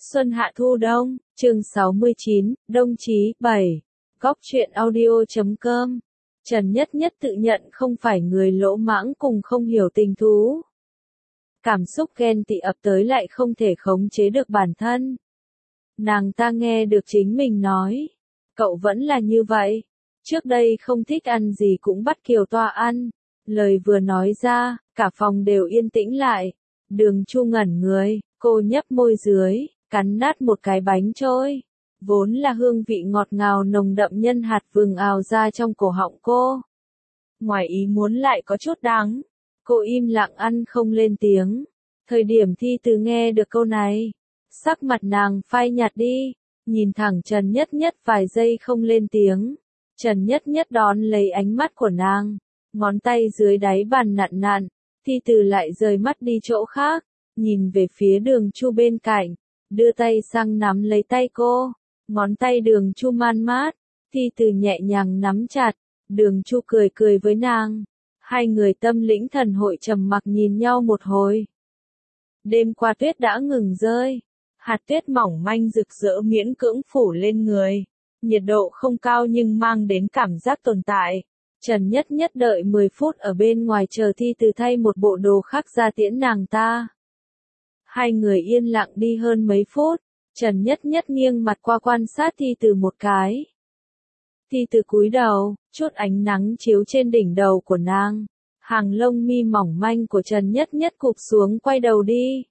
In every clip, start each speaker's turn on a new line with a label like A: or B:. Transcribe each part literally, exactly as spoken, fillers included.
A: Xuân hạ thu đông, chương sáu mươi chín, Đông Chí, bảy. Góc truyện audio chấm com. Trần Nhất Nhất tự nhận không phải người lỗ mãng cùng không hiểu tình thú. Cảm xúc ghen tị ập tới lại không thể khống chế được bản thân. Nàng ta nghe được chính mình nói. Cậu vẫn là như vậy. Trước đây không thích ăn gì cũng bắt Kiều Toa ăn. Lời vừa nói ra, cả phòng đều yên tĩnh lại. Đường Chu ngẩn người, cô nhấp môi dưới, cắn nát một cái bánh trôi. Vốn là hương vị ngọt ngào nồng đậm nhân hạt vừng ào ra trong cổ họng cô. Ngoài ý muốn lại có chút đắng. Cô im lặng ăn không lên tiếng. Thời điểm Thi Từ nghe được câu này, sắc mặt nàng phai nhạt đi, nhìn thẳng Trần Nhất Nhất vài giây không lên tiếng. Trần Nhất Nhất đón lấy ánh mắt của nàng, ngón tay dưới đáy bàn nặn nặn. Thi Từ lại rời mắt đi chỗ khác, nhìn về phía Đường Chu bên cạnh, đưa tay sang nắm lấy tay cô, ngón tay Đường Chu man mát, Thi Từ nhẹ nhàng nắm chặt, Đường Chu cười cười với nàng, hai người tâm lĩnh thần hội trầm mặc nhìn nhau một hồi. Đêm qua tuyết đã ngừng rơi, hạt tuyết mỏng manh rực rỡ miễn cưỡng phủ lên người, nhiệt độ không cao nhưng mang đến cảm giác tồn tại. Trần Nhất Nhất đợi mười phút ở bên ngoài chờ Thi Từ thay một bộ đồ khác ra tiễn nàng ta. Hai người yên lặng đi hơn mấy phút, Trần Nhất Nhất nghiêng mặt qua quan sát Thi Từ một cái. Thi Từ cúi đầu, chút ánh nắng chiếu trên đỉnh đầu của nàng, hàng lông mi mỏng manh của Trần Nhất Nhất cụp xuống quay đầu đi.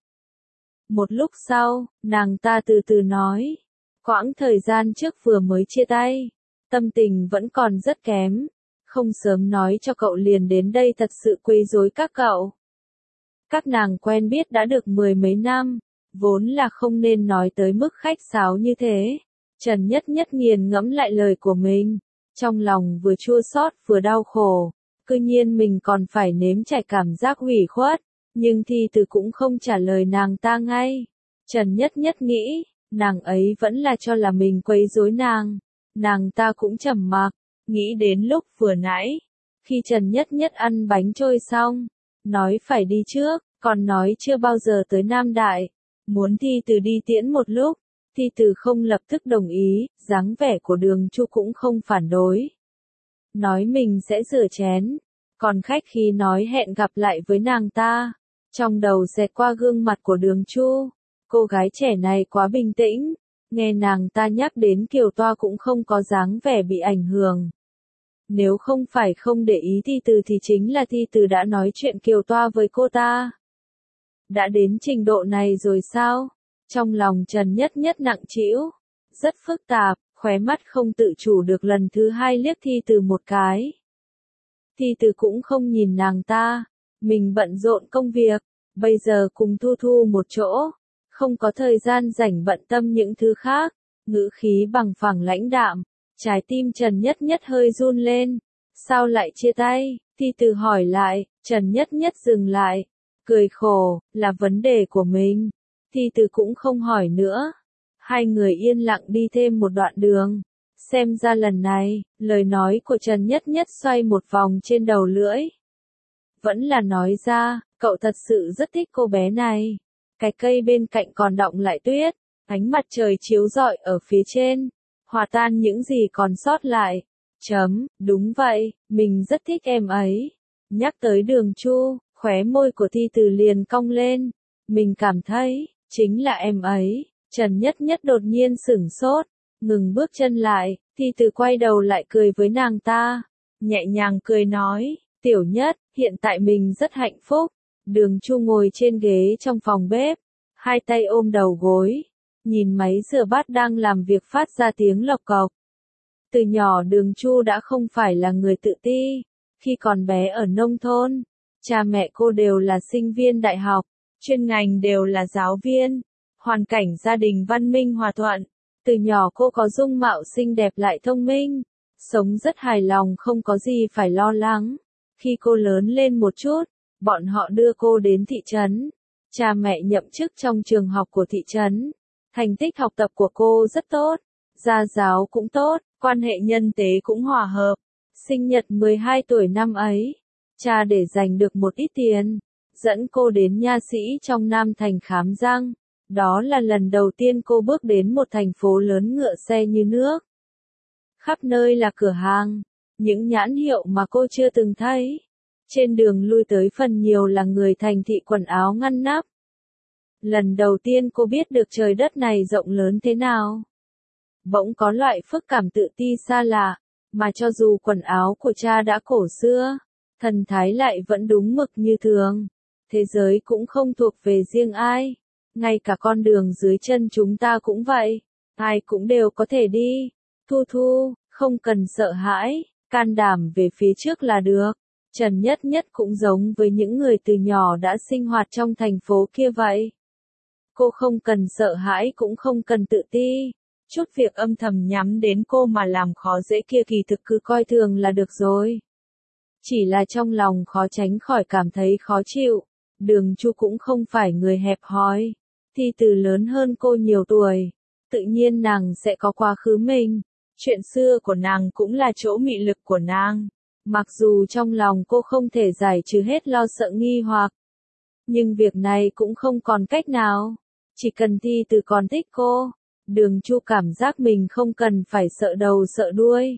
A: Một lúc sau, nàng ta từ từ nói, quãng thời gian trước vừa mới chia tay, tâm tình vẫn còn rất kém. Không sớm nói cho cậu liền đến đây thật sự quấy rối các cậu. Các nàng quen biết đã được mười mấy năm, vốn là không nên nói tới mức khách sáo như thế. Trần Nhất Nhất nghiền ngẫm lại lời của mình, trong lòng vừa chua xót vừa đau khổ, cư nhiên mình còn phải nếm trải cảm giác hủy khuất, nhưng Thi Từ cũng không trả lời nàng ta ngay. Trần Nhất Nhất nghĩ, nàng ấy vẫn là cho là mình quấy rối nàng, nàng ta cũng trầm mặc. Nghĩ đến lúc vừa nãy, khi Trần Nhất Nhất ăn bánh trôi xong, nói phải đi trước, còn nói chưa bao giờ tới Nam Đại, muốn Thi Từ đi tiễn một lúc, Thi Từ không lập tức đồng ý, dáng vẻ của Đường Chu cũng không phản đối. Nói mình sẽ rửa chén, còn khách khí nói hẹn gặp lại với nàng ta, trong đầu xẹt qua gương mặt của Đường Chu, cô gái trẻ này quá bình tĩnh, nghe nàng ta nhắc đến Kiều Toa cũng không có dáng vẻ bị ảnh hưởng. Nếu không phải không để ý Thi Từ thì chính là Thi Từ đã nói chuyện Kiều Toa với cô ta. Đã đến trình độ này rồi sao? Trong lòng Trần Nhất Nhất nặng trĩu, rất phức tạp, khóe mắt không tự chủ được lần thứ hai liếc Thi Từ một cái. Thi Từ cũng không nhìn nàng ta, mình bận rộn công việc, bây giờ cùng Thu Thu một chỗ, không có thời gian rảnh bận tâm những thứ khác, ngữ khí bằng phẳng lãnh đạm. Trái tim Trần Nhất Nhất hơi run lên. Sao lại chia tay? Thi Từ hỏi lại, Trần Nhất Nhất dừng lại. Cười khổ, là vấn đề của mình. Thi Từ cũng không hỏi nữa. Hai người yên lặng đi thêm một đoạn đường. Xem ra lần này, lời nói của Trần Nhất Nhất xoay một vòng trên đầu lưỡi. Vẫn là nói ra, cậu thật sự rất thích cô bé này. Cái cây bên cạnh còn đọng lại tuyết. Ánh mặt trời chiếu rọi ở phía trên. Hòa tan những gì còn sót lại. Chấm, đúng vậy, mình rất thích em ấy. Nhắc tới Đường Chu, khóe môi của Thi Từ liền cong lên. Mình cảm thấy, chính là em ấy. Trần Nhất Nhất đột nhiên sửng sốt, ngừng bước chân lại, Thi Từ quay đầu lại cười với nàng ta. Nhẹ nhàng cười nói, Tiểu Nhất, hiện tại mình rất hạnh phúc. Đường Chu ngồi trên ghế trong phòng bếp, hai tay ôm đầu gối. Nhìn máy rửa bát đang làm việc phát ra tiếng lộc cộc. Từ nhỏ Đường Chu đã không phải là người tự ti. Khi còn bé ở nông thôn, cha mẹ cô đều là sinh viên đại học, chuyên ngành đều là giáo viên. Hoàn cảnh gia đình văn minh hòa thuận. Từ nhỏ cô có dung mạo xinh đẹp lại thông minh. Sống rất hài lòng không có gì phải lo lắng. Khi cô lớn lên một chút, bọn họ đưa cô đến thị trấn. Cha mẹ nhậm chức trong trường học của thị trấn. Thành tích học tập của cô rất tốt, gia giáo cũng tốt, quan hệ nhân tế cũng hòa hợp. Sinh nhật mười hai tuổi năm ấy, cha để dành được một ít tiền, dẫn cô đến nha sĩ trong Nam Thành khám răng. Đó là lần đầu tiên cô bước đến một thành phố lớn ngựa xe như nước. Khắp nơi là cửa hàng, những nhãn hiệu mà cô chưa từng thấy. Trên đường lui tới phần nhiều là người thành thị quần áo ngăn nắp. Lần đầu tiên cô biết được trời đất này rộng lớn thế nào. Bỗng có loại phức cảm tự ti xa lạ, mà cho dù quần áo của cha đã cổ xưa, thần thái lại vẫn đúng mực như thường. Thế giới cũng không thuộc về riêng ai, ngay cả con đường dưới chân chúng ta cũng vậy, ai cũng đều có thể đi. Thu Thu, không cần sợ hãi, can đảm về phía trước là được. Trần Nhất Nhất cũng giống với những người từ nhỏ đã sinh hoạt trong thành phố kia vậy. Cô không cần sợ hãi cũng không cần tự ti. Chút việc âm thầm nhắm đến cô mà làm khó dễ kia kỳ thực cứ coi thường là được rồi. Chỉ là trong lòng khó tránh khỏi cảm thấy khó chịu. Đường Chu cũng không phải người hẹp hòi. Thi Từ lớn hơn cô nhiều tuổi. Tự nhiên nàng sẽ có quá khứ mình. Chuyện xưa của nàng cũng là chỗ mị lực của nàng. Mặc dù trong lòng cô không thể giải trừ hết lo sợ nghi hoặc. Nhưng việc này cũng không còn cách nào. Chỉ cần Thi Từ còn thích cô. Đường Chu cảm giác mình không cần phải sợ đầu sợ đuôi.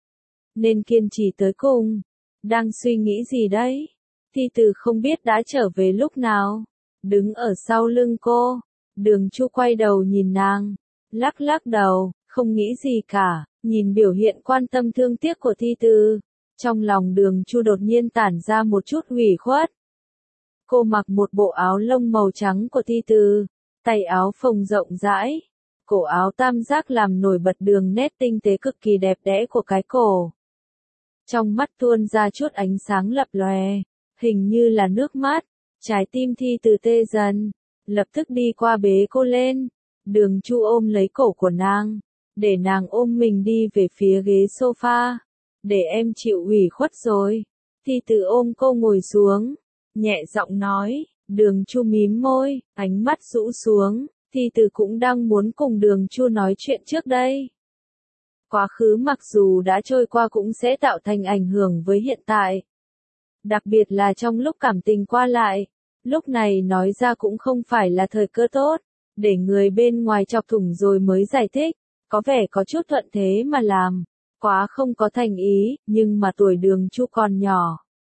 A: Nên kiên trì tới cùng. Đang suy nghĩ gì đấy? Thi Từ không biết đã trở về lúc nào. Đứng ở sau lưng cô. Đường Chu quay đầu nhìn nàng. Lắc lắc đầu, không nghĩ gì cả. Nhìn biểu hiện quan tâm thương tiếc của Thi Từ. Trong lòng Đường Chu đột nhiên tản ra một chút ủy khuất. Cô mặc một bộ áo lông màu trắng của Thi Từ. Tay áo phồng rộng rãi. Cổ áo tam giác làm nổi bật đường nét tinh tế cực kỳ đẹp đẽ của cái cổ. Trong mắt tuôn ra chút ánh sáng lập lòe, hình như là nước mắt. Trái tim Thi Từ tê dần, lập tức đi qua bế cô lên. Đường Chu ôm lấy cổ của nàng, để nàng ôm mình đi về phía ghế sofa. Để em chịu ủy khuất rồi. Thi Từ ôm cô ngồi xuống, nhẹ giọng nói. Đường Chu mím môi, ánh mắt rũ xuống. Thi Từ cũng đang muốn cùng Đường Chu nói chuyện trước đây. Quá khứ mặc dù đã trôi qua cũng sẽ tạo thành ảnh hưởng với hiện tại. Đặc biệt là trong lúc cảm tình qua lại. Lúc này nói ra cũng không phải là thời cơ tốt. Để người bên ngoài chọc thủng rồi mới giải thích. Có vẻ có chút thuận thế mà làm. Quá không có thành ý, nhưng mà tuổi Đường Chu còn nhỏ.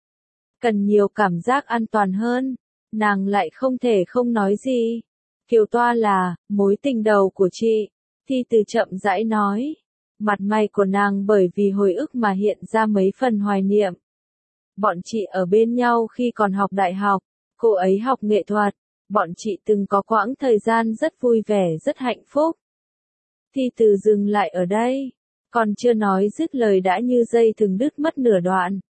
A: Cần nhiều cảm giác an toàn hơn. Nàng lại không thể không nói gì. Kiều Toa là, mối tình đầu của chị. Thi Từ chậm rãi nói. Mặt mày của nàng bởi vì hồi ức mà hiện ra mấy phần hoài niệm. Bọn chị ở bên nhau khi còn học đại học. Cô ấy học nghệ thuật. Bọn chị từng có quãng thời gian rất vui vẻ, rất hạnh phúc. Thi Từ dừng lại ở đây. Còn chưa nói dứt lời đã như dây thừng đứt mất nửa đoạn.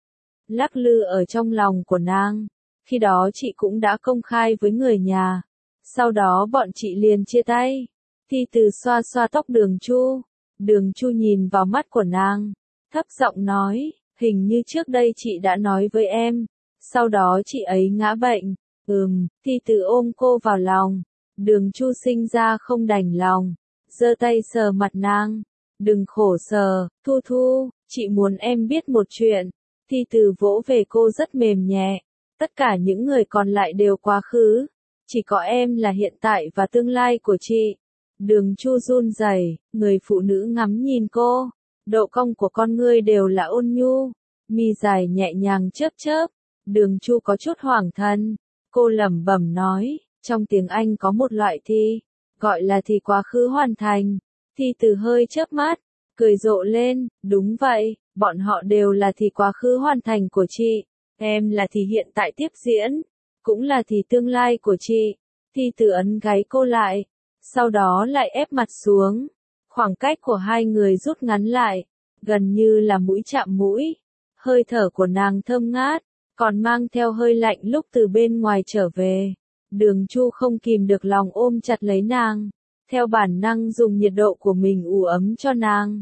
A: Lắc lư ở trong lòng của nàng. Khi đó chị cũng đã công khai với người nhà. Sau đó bọn chị liền chia tay. Thi Từ xoa xoa tóc Đường Chu. Đường Chu nhìn vào mắt của nàng. Thấp giọng nói, hình như trước đây chị đã nói với em. Sau đó chị ấy ngã bệnh. Ừm, Thi Từ ôm cô vào lòng. Đường Chu sinh ra không đành lòng. Giơ tay sờ mặt nàng. Đừng khổ sở, Thu Thu, chị muốn em biết một chuyện. Thi Từ vỗ về cô rất mềm nhẹ. Tất cả những người còn lại đều quá khứ. Chỉ có em là hiện tại và tương lai của chị. Đường Chu run rẩy, người phụ nữ ngắm nhìn cô. Độ cong của con ngươi đều là ôn nhu. Mi dài nhẹ nhàng chớp chớp. Đường Chu có chút hoảng thần. Cô lẩm bẩm nói, trong tiếng Anh có một loại thi, gọi là thì quá khứ hoàn thành. Thi Từ hơi chớp mắt, cười rộ lên, đúng vậy, bọn họ đều là thì quá khứ hoàn thành của chị. Em là thì hiện tại tiếp diễn, cũng là thì tương lai của chị. Thi Từ ấn gáy cô lại, sau đó lại ép mặt xuống. Khoảng cách của hai người rút ngắn lại, gần như là mũi chạm mũi. Hơi thở của nàng thơm ngát, còn mang theo hơi lạnh lúc từ bên ngoài trở về. Đường Chu không kìm được lòng ôm chặt lấy nàng, theo bản năng dùng nhiệt độ của mình ủ ấm cho nàng.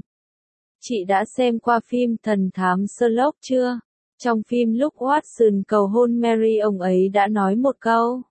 A: Chị đã xem qua phim Thần thám Sherlock chưa? Trong phim lúc Watson cầu hôn Mary, ông ấy đã nói một câu.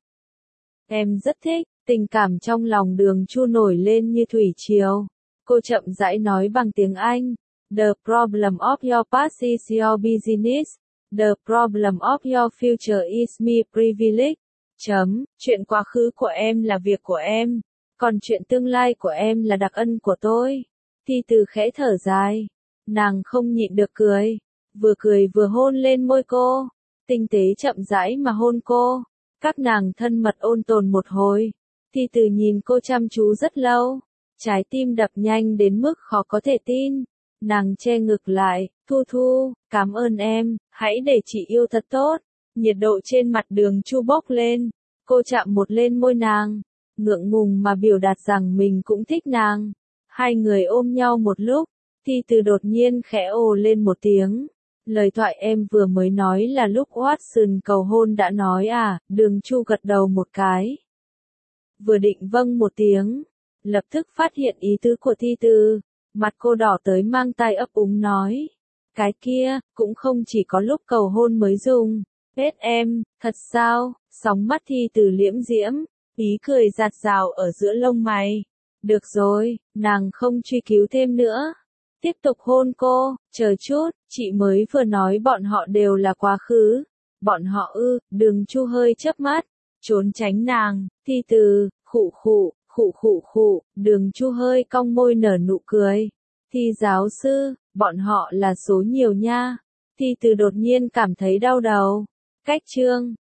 A: Em rất thích. Tình cảm trong lòng Đường Chu nổi lên như thủy triều. Cô chậm rãi nói bằng tiếng Anh. The problem of your past is your business. The problem of your future is my privilege. Chấm, chuyện quá khứ của em là việc của em, còn chuyện tương lai của em là đặc ân của tôi. Thi Từ khẽ thở dài, nàng không nhịn được cười, vừa cười vừa hôn lên môi cô, tinh tế chậm rãi mà hôn cô. Các nàng thân mật ôn tồn một hồi, Thi Từ nhìn cô chăm chú rất lâu, trái tim đập nhanh đến mức khó có thể tin. Nàng che ngực lại, Thu Thu, cảm ơn em, hãy để chị yêu thật tốt. Nhiệt độ trên mặt Đường Chu bốc lên, cô chạm một lên môi nàng, ngượng ngùng mà biểu đạt rằng mình cũng thích nàng. Hai người ôm nhau một lúc, Thi Từ đột nhiên khẽ ồ lên một tiếng. Lời thoại em vừa mới nói là lúc Watson cầu hôn đã nói à? Đường Chu gật đầu một cái. Vừa định vâng một tiếng, lập tức phát hiện ý tứ của Thi Từ, mặt cô đỏ tới mang tai ấp úng nói. Cái kia, cũng không chỉ có lúc cầu hôn mới dùng. Hết em, thật sao? Sóng mắt Thi Từ liễm diễm, ý cười giạt rào ở giữa lông mày. Được rồi, nàng không truy cứu thêm nữa. Tiếp tục hôn cô, chờ chút, chị mới vừa nói bọn họ đều là quá khứ. Bọn họ ư? Đường Chu hơi chớp mắt, trốn tránh nàng. Thi Từ, khụ khụ, khụ khụ khụ, Đường Chu hơi cong môi nở nụ cười. Thi giáo sư, bọn họ là số nhiều nha. Thi Từ đột nhiên cảm thấy đau đầu. Cách chương